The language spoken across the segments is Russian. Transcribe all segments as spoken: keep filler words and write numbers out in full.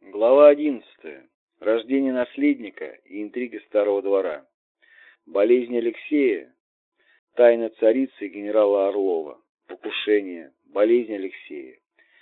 Глава одиннадцатая. Рождение наследника и интриги старого двора. Болезнь Алексея. Тайна царицы и генерала Орлова. Покушение. Болезнь Алексея.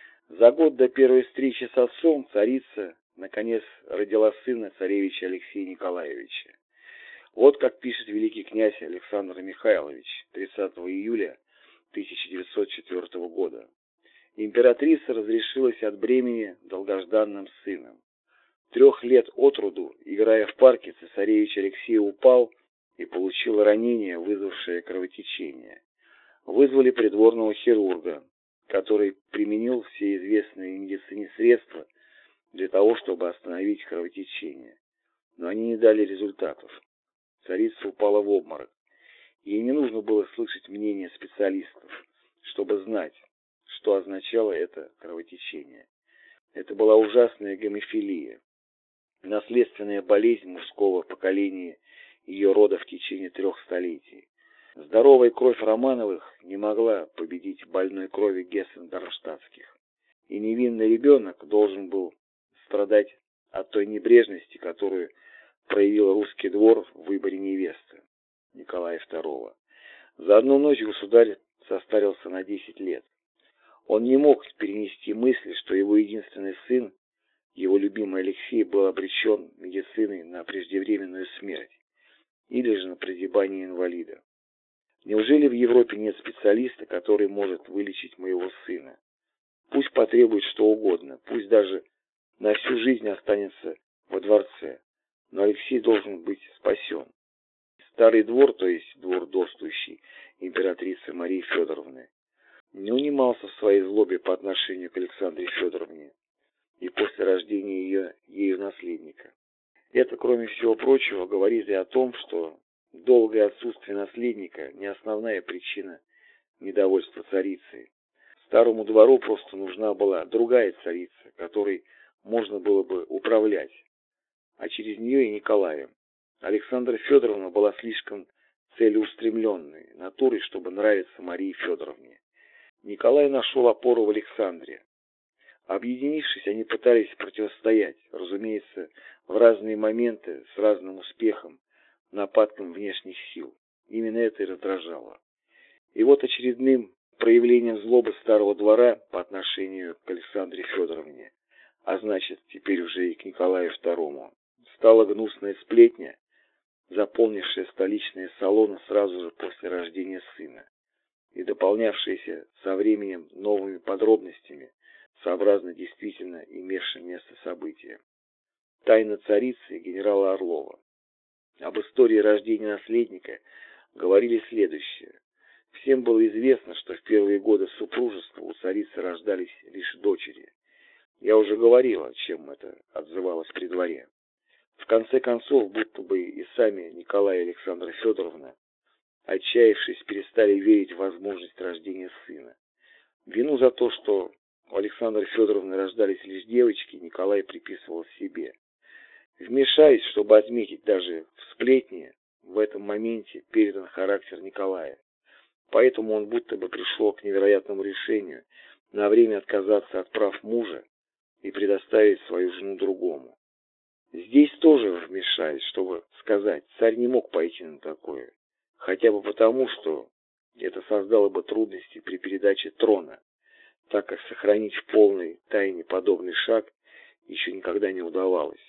За год до первой встречи с отцом царица, наконец, родила сына царевича Алексея Николаевича. Вот как пишет великий князь Александр Михайлович тридцатого июля тысяча девятьсот четвёртого года. Императрица разрешилась от бремени долгожданным сыном. Трех лет от роду, играя в парке, цесаревич Алексей упал и получил ранение, вызвавшее кровотечение. Вызвали придворного хирурга, который применил все известные медицине средства для того, чтобы остановить кровотечение. Но они не дали результатов. Царица упала в обморок. Ей не нужно было слышать мнение специалистов, чтобы знать, что означало это кровотечение. Это была ужасная гемофилия. Наследственная болезнь мужского поколения ее рода в течение трех столетий. Здоровая кровь Романовых не могла победить больной крови Гессен-Дармштадтских. И невинный ребенок должен был страдать от той небрежности, которую проявил русский двор в выборе невесты Николая второго. За одну ночь государь состарился на десять лет. Он не мог перенести мысли, что его единственный сын, его любимый Алексей, был обречен медициной на преждевременную смерть или же на прозябание инвалида. Неужели в Европе нет специалиста, который может вылечить моего сына? Пусть потребует что угодно, пусть даже на всю жизнь останется во дворце, но Алексей должен быть спасен. Старый двор, то есть двор дорствующей императрицы Марии Федоровны, не унимался в своей злобе по отношению к Александре Федоровне и после рождения ее ею наследника. Это, кроме всего прочего, говорит и о том, что долгое отсутствие наследника не основная причина недовольства царицей. Старому двору просто нужна была другая царица, которой можно было бы управлять, а через нее и Николаем. Александра Федоровна была слишком целеустремленной натурой, чтобы нравиться Марии Федоровне. Николай нашел опору в Александре. Объединившись, они пытались противостоять, разумеется, в разные моменты, с разным успехом, нападкам внешних сил. Именно это и раздражало. И вот очередным проявлением злобы старого двора по отношению к Александре Федоровне, а значит, теперь уже и к Николаю второму, стала гнусная сплетня, заполнившая столичные салоны сразу же после рождения сына и дополнявшаяся со временем новыми подробностями, сообразно действительно имевшим место события. Тайна царицы и генерала Орлова. Об истории рождения наследника говорили следующее. Всем было известно, что в первые годы супружества у царицы рождались лишь дочери. Я уже говорила, чем это отзывалось при дворе. В конце концов, будто бы и сами Николай и Александра Федоровна, отчаявшись, перестали верить в возможность рождения сына. Вину за то, что у Александры Федоровны рождались лишь девочки, Николай приписывал себе. Вмешаясь, чтобы отметить даже в сплетне, в этом моменте передан характер Николая. Поэтому он будто бы пришел к невероятному решению на время отказаться от прав мужа и предоставить свою жену другому. Здесь тоже вмешаясь, чтобы сказать, царь не мог пойти на такое, хотя бы потому, что это создало бы трудности при передаче трона, так как сохранить в полной тайне подобный шаг еще никогда не удавалось.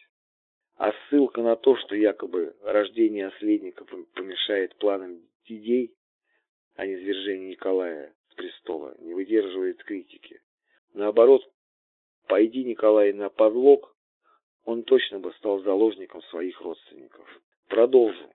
А ссылка на то, что якобы рождение наследника помешает планам идей, а не свержение Николая с престола, не выдерживает критики. Наоборот, пойди Николай на подлог, он точно бы стал заложником своих родственников. Продолжу.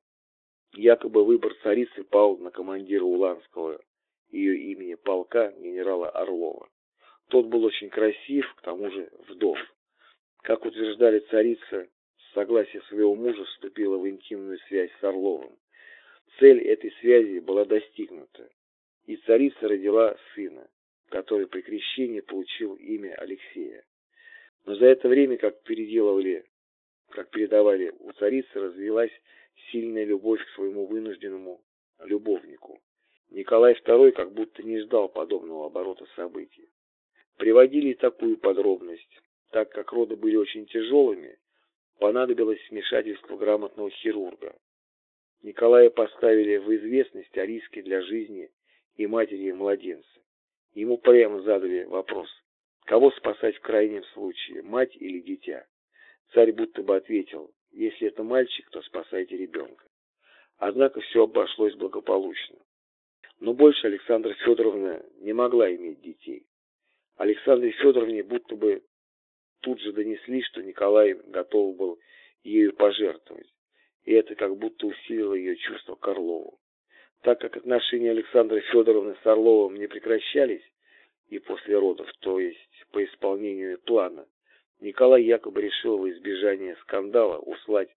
Якобы выбор царицы пал на командира Уланского ее имени полка генерала Орлова. Тот был очень красив, к тому же вдов. Как утверждали, царица с согласия своего мужа вступила в интимную связь с Орловым. Цель этой связи была достигнута, и царица родила сына, который при крещении получил имя Алексея. Но за это время, как переделывали, как передавали, у царицы развилась сильная любовь к своему вынужденному любовнику. Николай второй как будто не ждал подобного оборота событий. Приводили и такую подробность. так как роды были очень тяжелыми, понадобилось вмешательство грамотного хирурга. Николая поставили в известность о риске для жизни и матери, и младенца. Ему прямо задали вопрос, кого спасать в крайнем случае, мать или дитя. Царь будто бы ответил, если это мальчик, то спасайте ребенка. Однако все обошлось благополучно. Но больше Александра Федоровна не могла иметь детей. Александре Федоровне будто бы тут же донесли, что Николай готов был ею пожертвовать, и это как будто усилило ее чувство к Орлову. Так как отношения Александры Федоровны с Орловым не прекращались и после родов, то есть по исполнению плана, Николай якобы решил во избежание скандала услать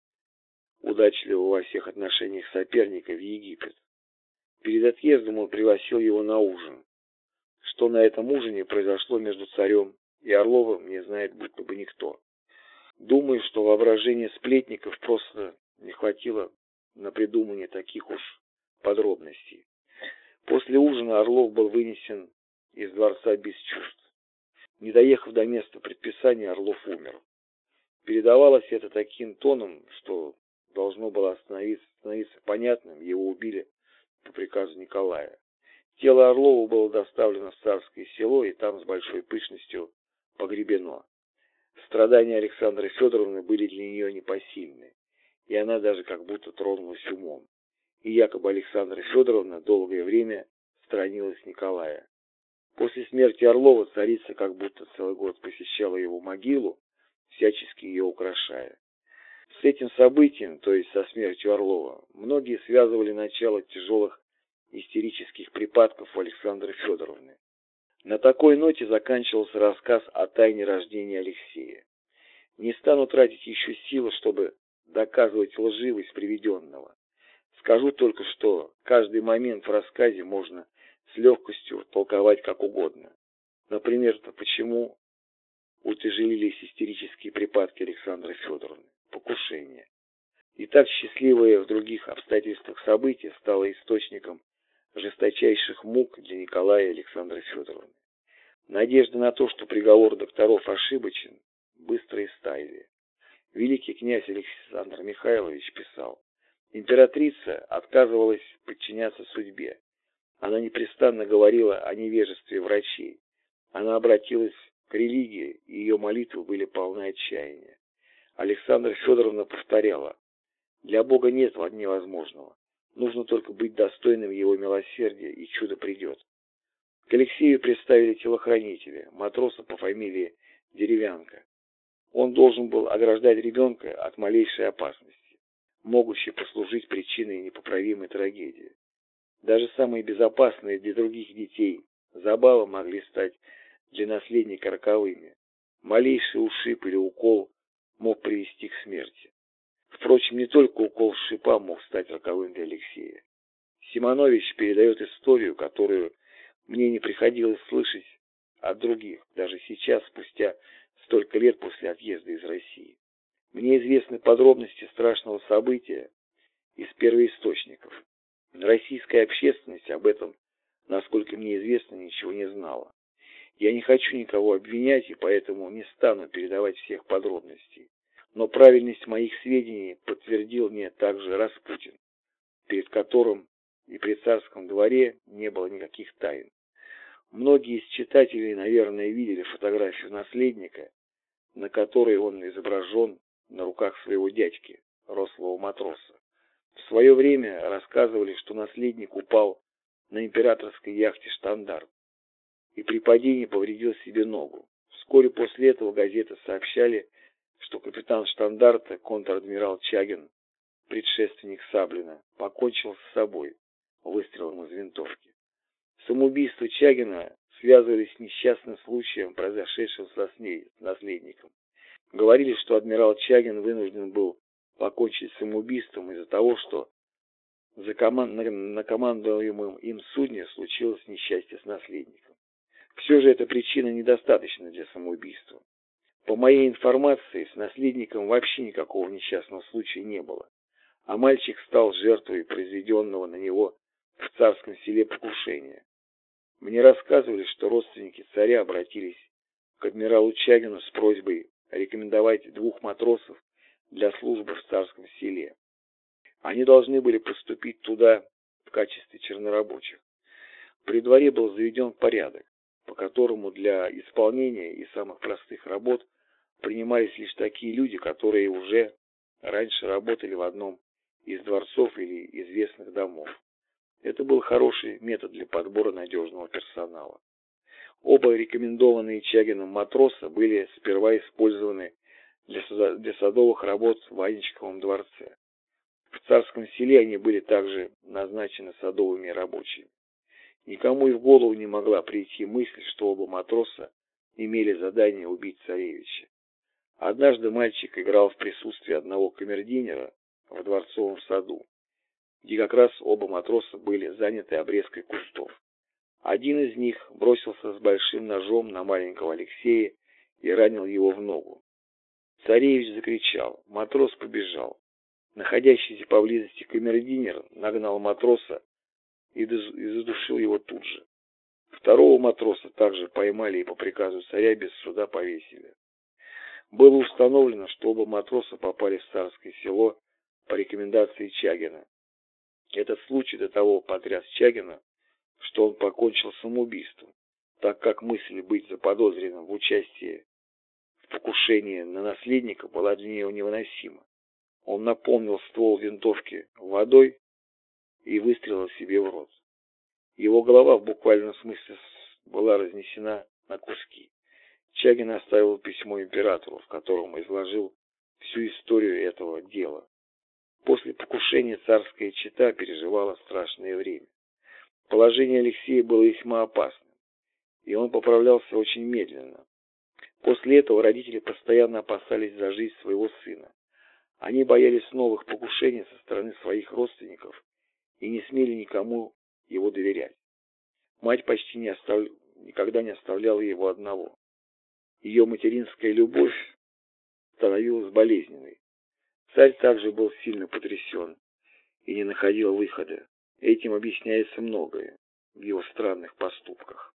удачливого во всех отношениях соперника в Египет. Перед отъездом он пригласил его на ужин. Что на этом ужине произошло между царем и Орловым, не знает будто бы никто. Думаю, что воображение сплетников просто не хватило на придумывание таких уж подробностей. После ужина Орлов был вынесен из дворца без чувств. Не доехав до места предписания, Орлов умер. Передавалось это таким тоном, что должно было становиться, становиться понятным, его убили по приказу Николая. Тело Орлова было доставлено в Царское Село и там с большой пышностью погребено. Страдания Александры Федоровны были для нее непосильны, и она даже как будто тронулась умом. И якобы Александра Федоровна долгое время сторонилась Николая. После смерти Орлова царица как будто целый год посещала его могилу, всячески ее украшая. С этим событием, то есть со смертью Орлова, многие связывали начало тяжелых истерических припадков у Александры Федоровны. На такой ноте заканчивался рассказ о тайне рождения Алексея. Не стану тратить еще силы, чтобы доказывать лживость приведенного. Скажу только, что каждый момент в рассказе можно с легкостью толковать как угодно. Например-то, почему утяжелились истерические припадки Александры Федоровны, покушение. И так счастливое в других обстоятельствах событие стало источником жесточайших мук для Николая и Александры Федоровны. Надежда на то, что приговор докторов ошибочен, быстро истаяли. Великий князь Александр Михайлович писал, императрица отказывалась подчиняться судьбе. Она непрестанно говорила о невежестве врачей. Она обратилась к религии, и ее молитвы были полны отчаяния. Александра Федоровна повторяла, для Бога нет невозможного. Нужно только быть достойным его милосердия, и чудо придет. К Алексею представили телохранителя, матроса по фамилии Деревянко. Он должен был ограждать ребенка от малейшей опасности, могущей послужить причиной непоправимой трагедии. Даже самые безопасные для других детей забавы могли стать для наследника роковыми. Малейший ушиб или укол мог привести к смерти. Впрочем, не только укол шипа мог стать роковым для Алексея. Симонович передает историю, которую мне не приходилось слышать от других, даже сейчас, спустя столько лет после отъезда из России. Мне известны подробности страшного события из первоисточников. Российская общественность об этом, насколько мне известно, ничего не знала. Я не хочу никого обвинять и поэтому не стану передавать всех подробностей. Но правильность моих сведений подтвердил мне также Распутин, перед которым и при царском дворе не было никаких тайн. Многие из читателей, наверное, видели фотографию наследника, на которой он изображен на руках своего дядьки, рослого матроса. В свое время рассказывали, что наследник упал на императорской яхте «Штандарт» и при падении повредил себе ногу. Вскоре после этого газеты сообщали, что капитан «Штандарта», контр-адмирал Чагин, предшественник Саблина, покончил с собой выстрелом из винтовки. Самоубийство Чагина связывали с несчастным случаем, произошедшим с наследником. Говорили, что адмирал Чагин вынужден был покончить самоубийством из-за того, что за команд... на командуемом им судне случилось несчастье с наследником. Все же эта причина недостаточна для самоубийства. По моей информации, с наследником вообще никакого несчастного случая не было, а мальчик стал жертвой произведенного на него в Царском Селе покушения. Мне рассказывали, что родственники царя обратились к адмиралу Чагину с просьбой рекомендовать двух матросов для службы в Царском Селе. Они должны были поступить туда в качестве чернорабочих. При дворе был заведен порядок, по которому для исполнения и самых простых работ принимались лишь такие люди, которые уже раньше работали в одном из дворцов или известных домов. Это был хороший метод для подбора надежного персонала. Оба рекомендованные Чагином матроса были сперва использованы для, для садовых работ в Анечковом дворце. В Царском Селе они были также назначены садовыми рабочими. Никому и в голову не могла прийти мысль, что оба матроса имели задание убить царевича. Однажды мальчик играл в присутствии одного камердинера в дворцовом саду, где как раз оба матроса были заняты обрезкой кустов. Один из них бросился с большим ножом на маленького Алексея и ранил его в ногу. Царевич закричал, матрос побежал. Находящийся поблизости камердинер нагнал матроса и задушил его тут же. Второго матроса также поймали и по приказу царя без суда повесили. Было установлено, что оба матроса попали в Царское Село по рекомендации Чагина. Этот случай до того потряс Чагина, что он покончил самоубийством, так как мысль быть заподозренным в участии в покушении на наследника была для него невыносима. Он наполнил ствол винтовки водой и выстрелил себе в рот. Его голова в буквальном смысле была разнесена на куски. Чагин оставил письмо императору, в котором изложил всю историю этого дела. После покушения царская чета переживала страшное время. Положение Алексея было весьма опасным, и он поправлялся очень медленно. После этого родители постоянно опасались за жизнь своего сына. Они боялись новых покушений со стороны своих родственников и не смели никому его доверять. Мать почти не остав... никогда не оставляла его одного. Ее материнская любовь становилась болезненной. Царь также был сильно потрясен и не находил выхода. Этим объясняется многое в его странных поступках.